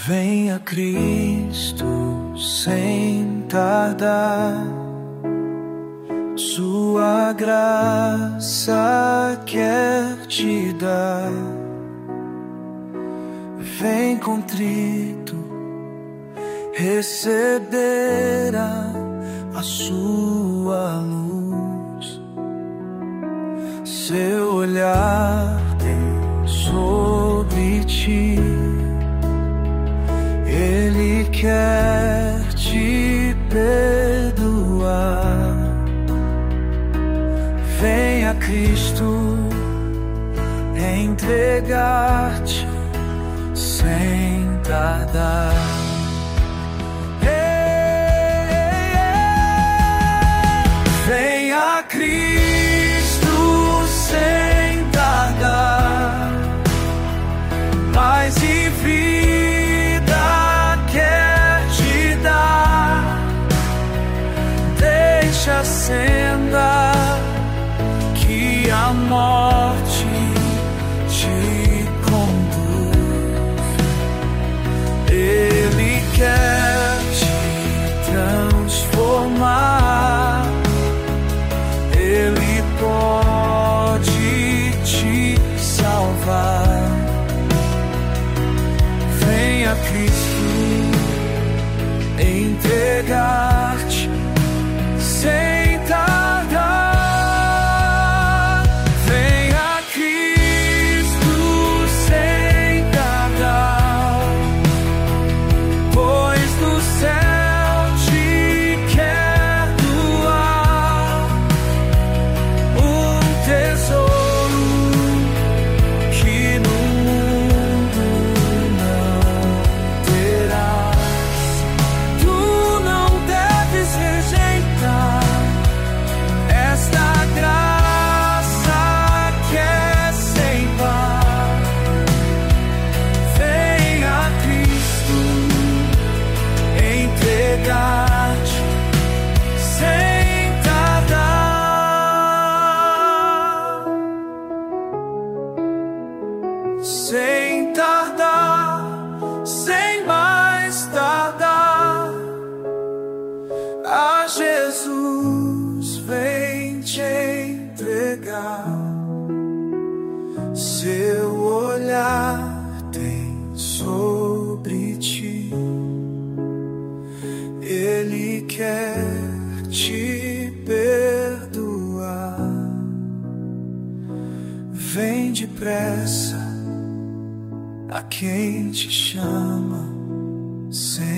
Venha Cristo sem tardar, sua graça quer te dar. Vem contrito, receberá a sua luz. Seu olhar tem sobre ti, Ele quer te perdoar. Venha Cristo entregar-te sem tardar. Venha Cristo sem tardar, paz e vida quer te dar. Deixa a senda que a morte te conduz. Ele quer te transformar, Ele pode te salvar. Venha Cristo entregar-te sem tardar. Venha Cristo sem tardar, pois do céu te quer doar um tesouro que no mundo não terás. Tu não deves rejeitar esta graça que é sem par. Venha Cristo entregar-te sem tardar. Sem tardar, sem mais tardar, a Jesus vem te entregar. Seu olhar tem sobre ti, Ele quer te perdoar. Vem depressa a quem te chama sem